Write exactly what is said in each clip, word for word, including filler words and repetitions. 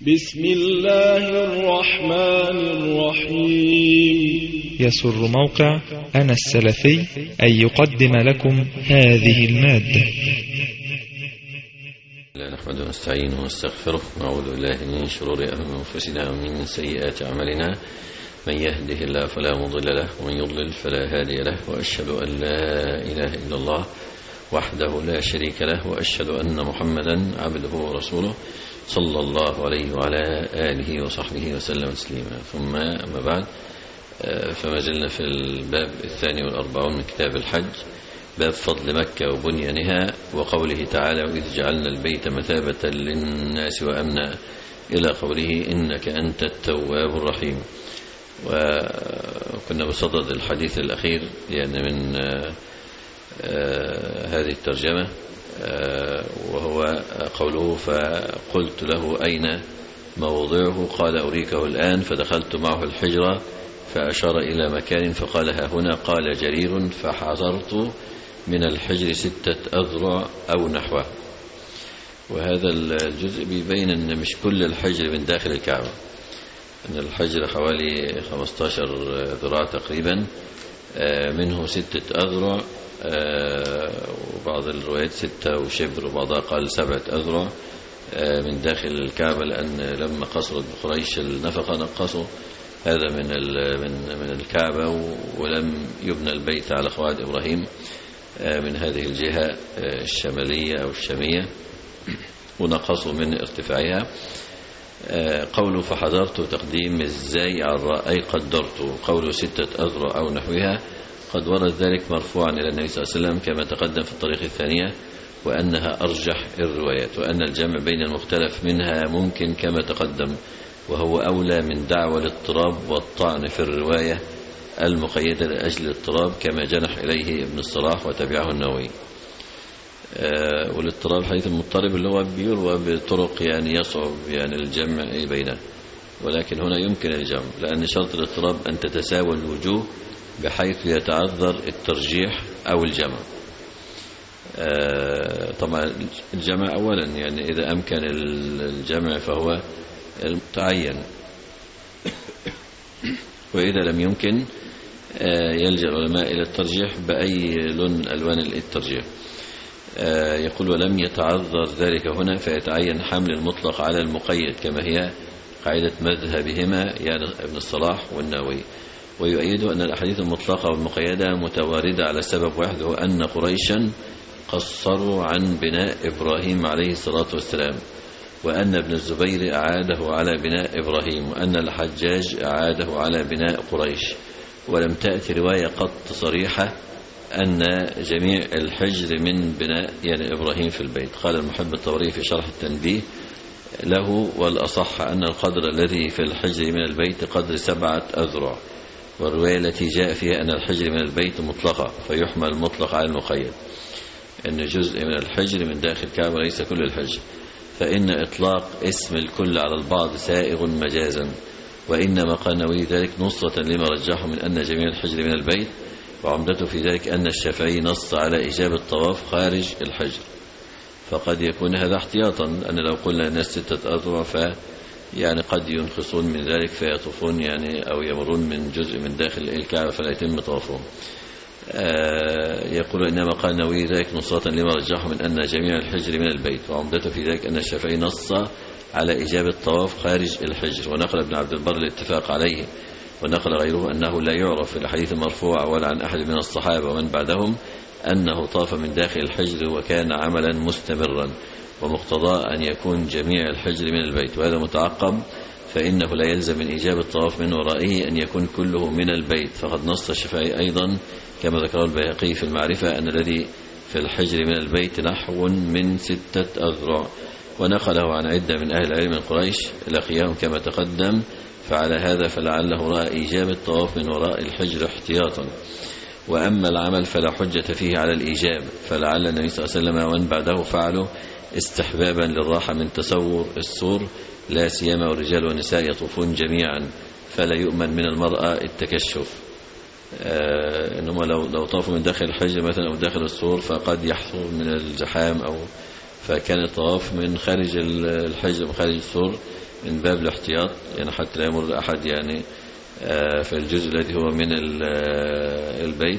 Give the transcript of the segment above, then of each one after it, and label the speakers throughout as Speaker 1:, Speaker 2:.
Speaker 1: بسم الله الرحمن الرحيم.
Speaker 2: يسر موقع أنا السلفي أن يقدم لكم هذه المادة.
Speaker 3: نحمده ونستعينه ونستغفره ونعوذ بالله من شرور أنفسنا ومن سيئات أعمالنا، من يهده الله فلا مضل له ومن يضلل فلا هادي له، وأشهد أن لا إله إلا الله وحده لا شريك له، وأشهد أن محمدا عبده ورسوله صلى الله عليه وعلى آله وصحبه وسلم تسليما. ثم أما بعد، فما زلنا في الباب الثاني والأربعون من كتاب الحج، باب فضل مكة وبنيانها، وقوله تعالى: وإذ جعلنا البيت مثابة للناس وأمنا، إلى قوله: إنك أنت التواب الرحيم. وكنا بصدد الحديث الأخير يعني من هذه الترجمة، وهو قوله: فقلت له أين موضعه؟ قال: أريكه الآن. فدخلت معه الحجرة فأشار إلى مكان فقال: ها هنا. قال جرير: فحضرت من الحجر ستة أذرع أو نحوه. وهذا الجزء بيبين أن مش كل الحجر من داخل الكعبة، أن الحجر حوالي خمسة عشر ذراع تقريبا، منه ستة أذرع، وبعض الروايات ستة وشبر، وبعضها قال سبعة أذرع من داخل الكعبة، لأن لما قصرت بقريش النفقة نقصوا هذا من من من الكعبة، ولم يبنى البيت على قواعد إبراهيم من هذه الجهة الشمالية أو الشامية، ونقصوا من ارتفاعها. قوله فحضرت تقديم الزاي على الراء أي قدرت. قوله ستة أذرع أو نحوها قد ورد ذلك مرفوعا إلى النبي صلى الله عليه وسلم كما تقدم في الطريق الثانية، وأنها أرجح الروايات، وأن الجمع بين المختلف منها ممكن كما تقدم، وهو أولى من دعوى الاضطراب والطعن في الرواية المقيدة لأجل الاضطراب، كما جنح إليه ابن الصلاح وتبعه النووي. أه والاضطراب الحديث المضطرب اللي هو بيروى بطرق يعني يصعب يعني الجمع بينه، ولكن هنا يمكن الجمع، لأن شرط الاضطراب أن تتساوى الوجوه بحيث يتعذر الترجيح أو الجمع. أه طبعا الجمع أولا، يعني إذا أمكن الجمع فهو المتعين، وإذا لم يمكن يلجأ العلماء إلى الترجيح بأي لون ألوان الترجيح. يقول: ولم يتعذر ذلك هنا، فيتعين حمل المطلق على المقيد كما هي قاعدة مذهبهما يعني ابن الصلاح والنووي. ويؤيد أن الأحاديث المطلقة والمقيدة متواردة على سبب واحد، هو أن قريشا قصروا عن بناء إبراهيم عليه الصلاة والسلام، وأن ابن الزبير أعاده على بناء إبراهيم، وأن الحجاج أعاده على بناء قريش. ولم تأتي رواية قط صريحة أن جميع الحجر من بناء يعني إبراهيم في البيت. قال المحب الطبري في شرح التنبيه له: والأصح أن القدر الذي في الحجر من البيت قدر سبعة أذرع، والرواية التي جاء فيها أن الحجر من البيت مطلقة، فيحمل المطلق على المقيد، أن جزء من الحجر من داخل الكعبة ليس كل الحجر، فإن إطلاق اسم الكل على البعض سائغ مجازا، وإنما قال النووي ذلك نصرة لما رجحه من أن جميع الحجر من البيت، وعمدته في ذلك أن الشافعي نص على إيجاب الطواف خارج الحجر. فقد يكون هذا احتياطا، أن لو قلنا الناس ستة أذرع ف يعني قد ينخصون من ذلك فيطوفون يعني أو يمرون من جزء من داخل الكعبة فلا يتم طوافهم. آه يقول: إنما قال النووي ذلك نصرة لما رجحه من أن جميع الحجر من البيت، وعمدته في ذلك أن الشافعي نص على إيجاب الطواف خارج الحجر. ونقل ابن عبد البر الاتفاق عليه، ونقل غيره أنه لا يعرف في الحديث المرفوع ولا عن أحد من الصحابة ومن بعدهم أنه طاف من داخل الحجر وكان عملا مستمرا، ومقتضى أن يكون جميع الحجر من البيت، وهذا متعقب، فإنه لا يلزم من إيجاب الطواف من ورائه أن يكون كله من البيت. فقد نص الشافعي أيضا كما ذكره البيهقي في المعرفة أن الذي في الحجر من البيت نحو من ستة أذرع، ونقله عن عدة من أهل العلم من قريش لقياهم كما تقدم، فعلى هذا فلعله رأى إيجاب الطواف من وراء الحجر احتياطا. وأما العمل فلا حجة فيه على الإيجاب، فلعل النبي صلى الله عليه وسلم ومن بعده فعلوا استحبابا للراحة من تصور السور، لا سيما والرجال والنساء يطوفون جميعا، فلا يؤمن من المرأة التكشف. آه إنما لو لو طافوا من داخل الحجر مثلا أو داخل السور فقد يحصل من الزحام، أو فكان الطواف من خارج الحجر من خارج السور من باب الاحتياط يعني حتى لا يمر أحد يعني في الجزء الذي هو من البيت،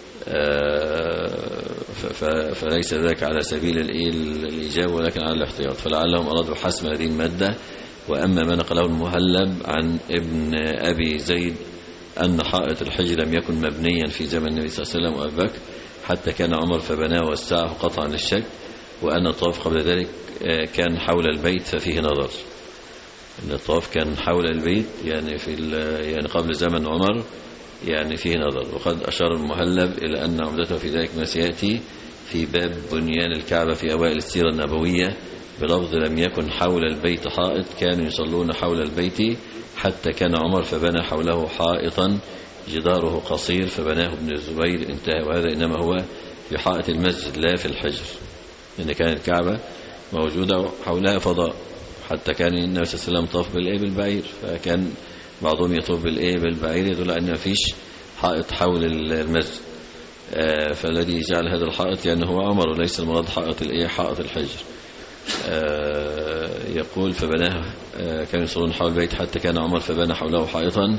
Speaker 3: فليس ذلك على سبيل الإيجاب ولكن على الاحتياط، فلعلهم أرادوا حسم هذه المادة. وأما ما نقله المهلب عن ابن أبي زيد أن حائط الحجر لم يكن مبنيا في زمن النبي صلى الله عليه وسلم وأبي بكر حتى كان عمر فبناه وسعه قطعا للشك، وأن الطواف قبل ذلك كان حول البيت ففيه نظر. أن الطواف كان حول البيت يعني في يعني قبل زمن عمر يعني فيه نظر. وقد أشار المهلب إلى أن عمدته في ذلك ما سيأتي في باب بنيان الكعبة في أوائل السيرة النبوية بلفظ لم يكن حول البيت حائط، كانوا يصلون حول البيت حتى كان عمر فبنى حوله حائطا جداره قصير فبناه ابن الزبير، انتهى. وهذا إنما هو في حائط المسجد لا في الحجر، لأن كانت الكعبة موجودة حولها فضاء، حتى كان النبي صلى الله عليه وسلم طاف بالإيه بالبعير، فكان بعضهم يطوف بالإيه بالبعير يدل أن ما فيش حائط حول المسجد. آه فالذي جعل هذا الحائط يعني هو عمر وليس المراد حائط الإيه حائط الحجر. آه يقول فبناه آه كانوا يصلون حول البيت حتى كان عمر فبنى حوله حائطا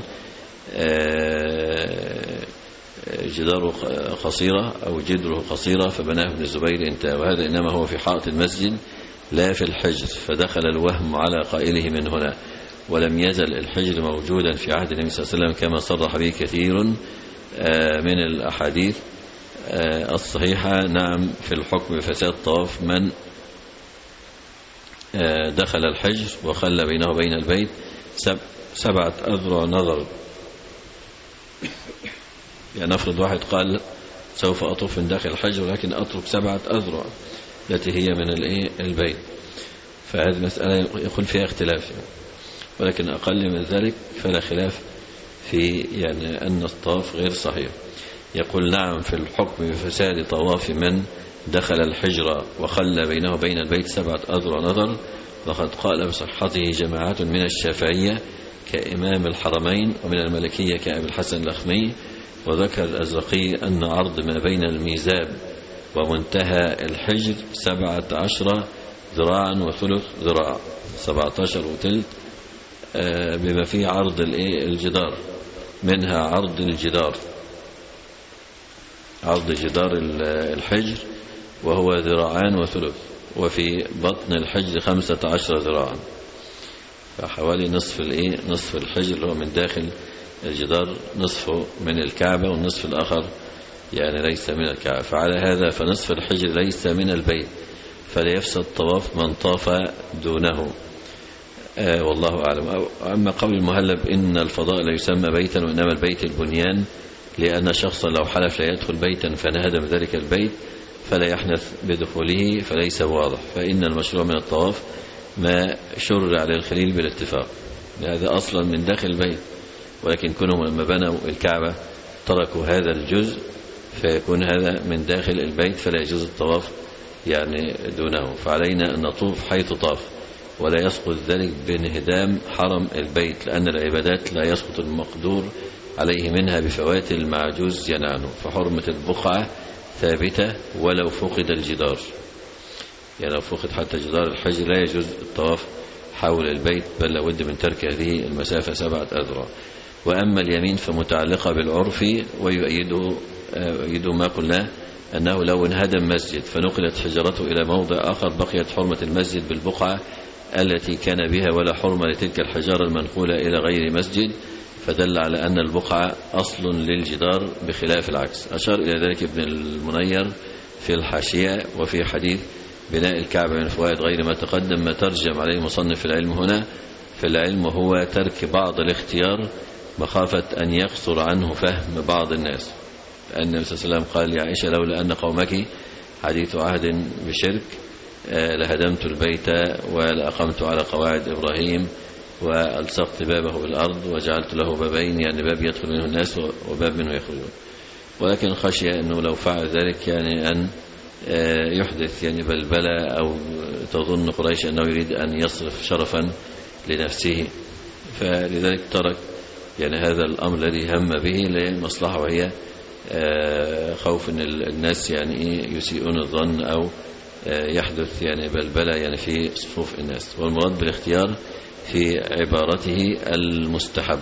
Speaker 3: آه جداره قصيرة أو جدره قصيرة فبناه ابن الزبير، انتهى. وهذا إنما هو في حائط المسجد لا في الحجر، فدخل الوهم على قائله من هنا. ولم يزل الحجر موجودا في عهد النبي صلى الله عليه وسلم كما صرح به كثير من الأحاديث الصحيحة. نعم في الحكم بفساد طواف من دخل الحجر وخلى بينه وبين البيت سبعة أذرع نظر. يعني نفرض واحد قال سوف أطوف من داخل الحجر ولكن أترك سبعة أذرع التي هي من البيت، فهذه مسألة يقول فيها اختلاف يعني. ولكن أقل من ذلك فلا خلاف في يعني أن الطواف غير صحيح. يقول نعم في الحكم بفساد طواف من دخل الحجر وخلى بينه وبين البيت سبعة أذرع نظر، وقد قال بصحته جماعة من الشافعية كإمام الحرمين ومن المالكية كأبي الحسن الأخمي. وذكر الأزرقي أن عرض ما بين الميزاب ومنتهى الحجر سبعة عشر ذراعا وثلث ذراع، سبعة عشر وثلث بما فيه عرض الجدار، منها عرض الجدار عرض جدار الحجر وهو ذراعان وثلث، وفي بطن الحجر خمسة عشر ذراعا، فحوالي نصف الايه نصف الحجر اللي هو من داخل الجدار نصفه من الكعبة والنصف الآخر يعني ليس من الكعبة. فعلى هذا فنصف الحجر ليس من البيت، فلا يفسد طواف من طاف دونه. آه والله أعلم. أما قول المهلب إن الفضاء لا يسمى بيتا وإنما البيت البنيان، لأن شخصا لو حلف لا يدخل بيتا فنهدم ذلك البيت فلا يحنث بدخوله فليس واضح. فإن المشروع من الطواف ما شرع على الخليل بالاتفاق، هذا أصلا من داخل البيت، ولكن كونهم لما بنوا الكعبة تركوا هذا الجزء فيكون هذا من داخل البيت فلا يجوز الطواف يعني دونه. فعلينا أن نطوف حيث طاف، ولا يسقط ذلك بانهدام حرم البيت، لأن العبادات لا يسقط المقدور عليه منها بفوات المعجوز ينعنه. فحرمة البقعة ثابتة ولو فقد الجدار، يعني لو فقد حتى جدار الحجر لا يجوز الطواف حول البيت، بل لابد من ترك هذه المسافة سبعة أذرع. وأما اليمين فمتعلقة بالعرف، ويؤيده يؤيده ما قلناه أنه لو انهدم مسجد فنقلت حجرته إلى موضع آخر بقيت حرمة المسجد بالبقعة التي كان بها، ولا حرمة لتلك الحجارة المنقولة إلى غير مسجد، فدل على أن البقعة أصل للجدار بخلاف العكس. أشار إلى ذلك ابن المنير في الحاشية. وفي حديث بناء الكعبة من فوائد غير ما تقدم ما ترجم عليه المصنف في العلم هنا في العلم هو ترك بعض الاختيار مخافة أن يقصر عنه فهم بعض الناس. النبي صلى الله عليه وسلم قال يا عائشة لولا أن قومك حديث عهد بشرك لهدمت البيت ولأقمت على قواعد إبراهيم وألصقت بابه بالأرض وجعلت له بابين، يعني باب يدخل منه الناس وباب منه يخرجون. ولكن خشي أنه لو فعل ذلك يعني أن يحدث يعني بلبلة، أو تظن قريش أنه يريد أن يصرف شرفا لنفسه، فلذلك ترك يعني هذا الأمر الذي هم به لمصلحة، وهي خوف أن الناس يعني يسيئون الظن أو يحدث يعني بلبلة يعني في صفوف الناس. والمراد بالاختيار في عبارته المستحب.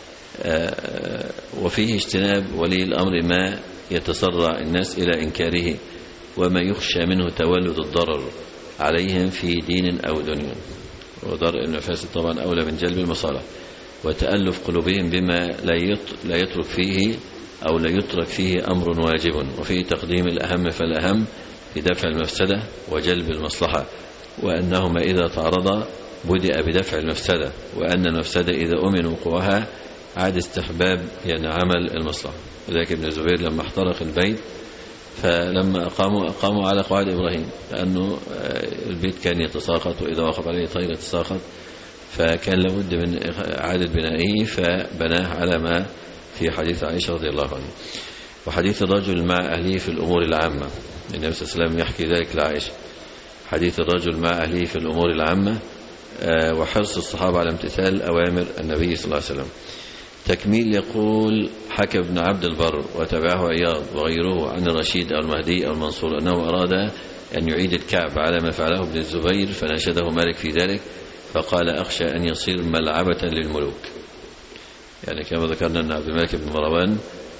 Speaker 3: وفيه اجتناب ولي الأمر ما يتسرع الناس إلى إنكاره وما يخشى منه تولد الضرر عليهم في دين أو دنيا، وضرر المفاسد طبعا أولى من جلب المصالح، وتألف قلوبهم بما لا يترك فيه أو لا يترك فيه أمر واجب، وفيه تقديم الأهم فالأهم في دفع المفسدة وجلب المصلحة، وأنهما إذا تعرضا بدأ بدفع المفسدة، وأن المفسدة إذا أمن وقوعها عاد استحباب يعني عمل المصلحة. ذلك ابن الزبير لما احترق البيت فلما أقاموا أقاموا على قواعد إبراهيم، لأنه البيت كان يتساقط وإذا وقف عليه طير يتساقط، فكان لابد من إعادة بنائه فبناه على ما في حديث عائشة رضي الله عنها. وحديث الرجل مع أهله في الأمور العامة، النبي صلى الله عليه وسلم يحكي ذلك لعائشة، حديث الرجل مع أهله في الأمور العامة، وحرص الصحابة على امتثال أوامر النبي صلى الله عليه وسلم. تكميل يقول حكى ابن عبد البر وتبعه عياض وغيره عن الرشيد أو المهدي أو المنصور أنه أراد أن يعيد الكعب على ما فعله ابن الزبير، فناشده مالك في ذلك فقال أخشى أن يصير ملعبة للملوك. يعني كما ذكرنا أن عبد الملك بن مروان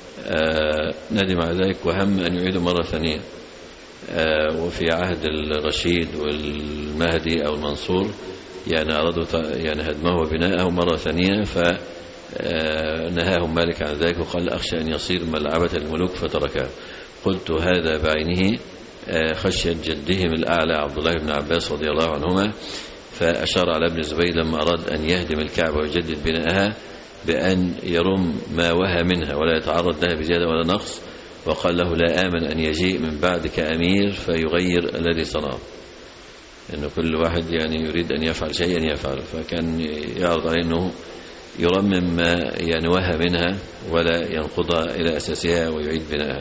Speaker 3: ندم على ذلك وهم أن يعيده مرة ثانية، وفي عهد الرشيد والمهدي أو المنصور يعني أرادوا يعني هدمه وبناءه مرة ثانية، فنهاهم مالك عن ذلك وقال أخشى أن يصير ملعبة الملوك فتركه. قلت هذا بعينه خشية جدهم الأعلى عبد الله بن عباس رضي الله عنهما، فأشار على ابن الزبير لما أراد أن يهدم الكعبة ويجدد بناءها بأن يرم ما وهى منها ولا يتعرض لها بزيادة ولا نقص، وقال له لا آمن أن يجيء من بعدك أمير فيغير الذي صنعه، إنه كل واحد يعني يريد أن يفعل شيئا يفعله، فكان يعرض عليه أنه يرمم ما يعني وهى منها ولا ينقضها إلى أساسها ويعيد بناءها.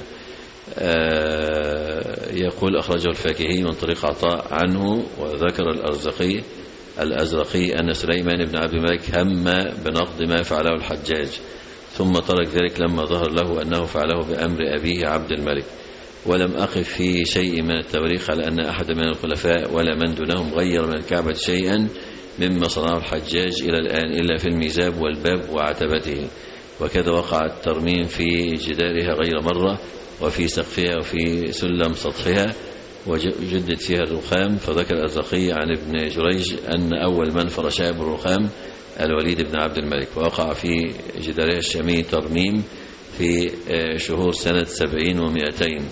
Speaker 3: يقول أخرجه الفاكهي من طريق عطاء عنه، وذكر الأرزقي الأزرقي أن سليمان بن عبد الملك هم بنقض ما فعله الحجاج، ثم ترك ذلك لما ظهر له أنه فعله بأمر أبيه عبد الملك. ولم أقف في شيء من التواريخ على أن أحد من الخلفاء ولا من دونهم غير من الكعبة شيئا مما صنعه الحجاج إلى الآن إلا في الميزاب والباب وعتبته، وكذا وقع الترميم في جدارها غير مرة، وفي سقفها وفي سلم سطحها، وجدد فيها الرخام. فذكر الأزرقي عن ابن جريج أن أول من فرشها بالرخام الوليد بن عبد الملك، ووقع في جدارها الشامي ترميم في شهور سنة سبعين ومئتين،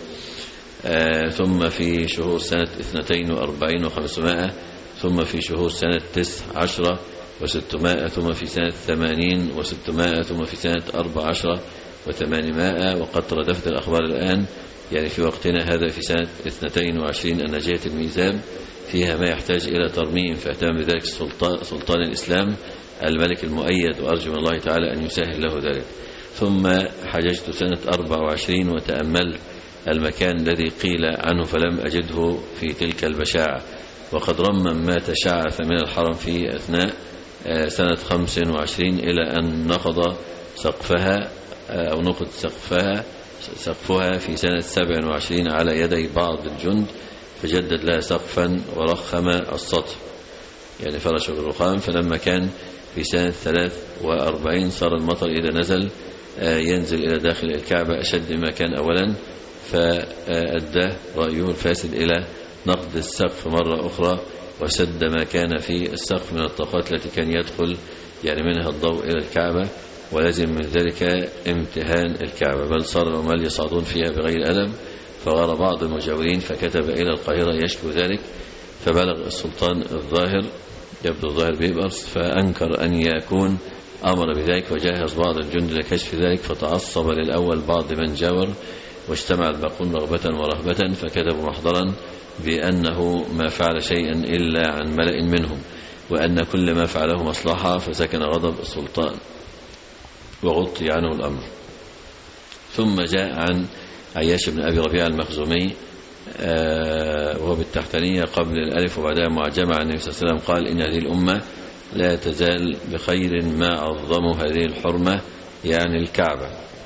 Speaker 3: ثم في شهور سنة اثنتين وأربعين وخمسمائة، ثم في شهور سنة تسع عشرة وستمائة، ثم في سنة ثمانين وستمائة، ثم في سنة أربع عشرة وثمانمائة. وقد تردفت الأخبار الآن يعني في وقتنا هذا في سنة اثنتين وعشرين أن جهة الميزاب فيها ما يحتاج إلى ترميم، فاهتم بذلك سلطان, سلطان الإسلام الملك المؤيد، وأرجو من الله تعالى أن يسهل له ذلك. ثم حججت سنة أربع وعشرين وتأملت المكان الذي قيل عنه فلم أجده في تلك البشاعة، وقد رمم ما تشعث من الحرم في أثناء سنة خمس وعشرين إلى أن نقض سقفها أو نقض سقفها سقفها في سنة سبع وعشرين على يدي بعض الجند، فجدد لها سقفا ورخم السطح يعني فرش بالرخام. فلما كان في سنة ثلاث وأربعين صار المطر إذا نزل ينزل إلى داخل الكعبة أشد ما كان أولا، فأدى رأيه الفاسد إلى نقض السقف مرة أخرى وسد ما كان في السقف من الطاقات التي كان يدخل يعني منها الضوء إلى الكعبة، ولازم من ذلك امتهان الكعبة، بل صار العمال يصعدون فيها بغير أدب، فغار بعض المجاورين فكتب إلى القاهرة يشكو ذلك، فبلغ السلطان الظاهر يبدو الظاهر بيبرس فأنكر أن يكون أمر بذلك، وجهز بعض الجند لكشف ذلك، فتعصب للأول بعض من جاور واجتمع الباقون رغبة ورهبة، فكتبوا محضرا بأنه ما فعل شيئا إلا عن ملأ منهم، وأن كل ما فعله مصلحة، فسكن غضب السلطان وغطي عنه الأمر. ثم جاء عن عياش بن أبي ربيعة المخزومي وهو بالتحتانية قبل الألف وبعدها معجمة عن النبي صلى الله عليه وسلم قال إن هذه الأمة لا تزال بخير ما عظموا هذه الحرمة يعني الكعبة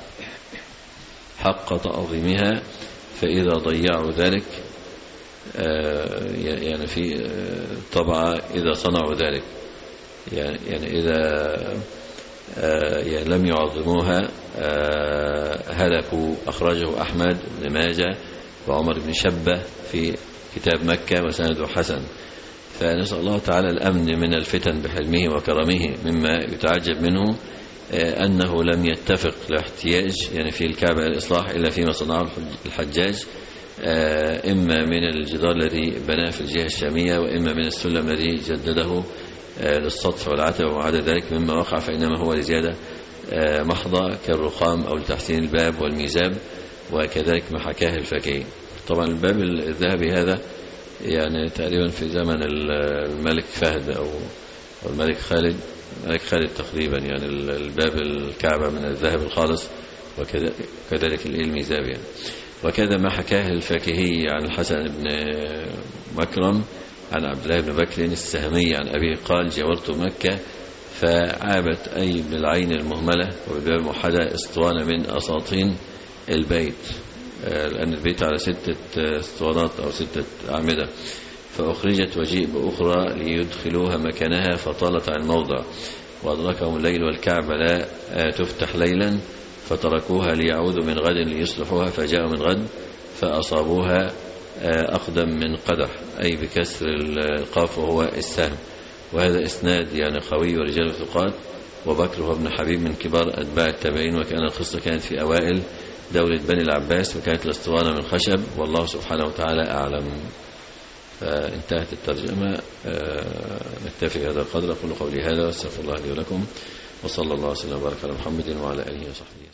Speaker 3: حق تعظيمها، فإذا ضيعوا ذلك يعني في طبعا إذا صنعوا ذلك يعني, يعني إذا يعني لم يعظموها هلكوا. أخرجه أحمد بن ماجه وعمر بن شبة في كتاب مكة وسنده حسن. فنسأل الله تعالى الأمن من الفتن بحلمه وكرمه. مما يتعجب منه أنه لم يتفق الاحتياج يعني في الكعبة الإصلاح إلا فيما صنعه الحجاج، إما من الجدار الذي بناه في الجهة الشامية، وإما من السلم الذي جدده للسطح والعتبة وعدا ذلك مما وقع، فإنما هو لزيادة محضة كالرخام أو لتحسين الباب والميزاب، وكذلك ما حكاه الفكهي. طبعا الباب الذهبي هذا يعني تقريبا في زمن الملك فهد أو الملك خالد الملك خالد تقريبا، يعني الباب الكعبة من الذهب الخالص، وكذلك الميزاب يعني. وكذا ما حكاه الفكهي عن الحسن بن مكرم عن عبد الله بن بكر السهمي عن أبيه قال: جاورت مكة فعابت أي بالعين المهملة وبالباب الموحدة اسطوانة من أساطين البيت، لأن البيت على ستة اسطوانات أو ستة أعمدة، فأخرجت وجيء بأخرى ليدخلوها مكانها فطالت عن الموضع، وأدركهم الليل والكعبة لا تفتح ليلا فتركوها ليعودوا من غد ليصلحوها، فجاءوا من غد فأصابوها أقدم من قدح، أي بكسر القاف وهو السهم. وهذا إسناد يعني قوي ورجال ثقات. وبكر هو ابن حبيب من كبار أتباع التابعين، وكان القصة كانت في أوائل دولة بني العباس، وكانت الاسطوانة من خشب، والله سبحانه وتعالى أعلم. فانتهت الترجمة. نكتفي بهذا القدر. أقول قولي هذا واستغفر الله لي ولكم، وصلى الله وسلم وبارك على محمد وعلى آله وصحبه.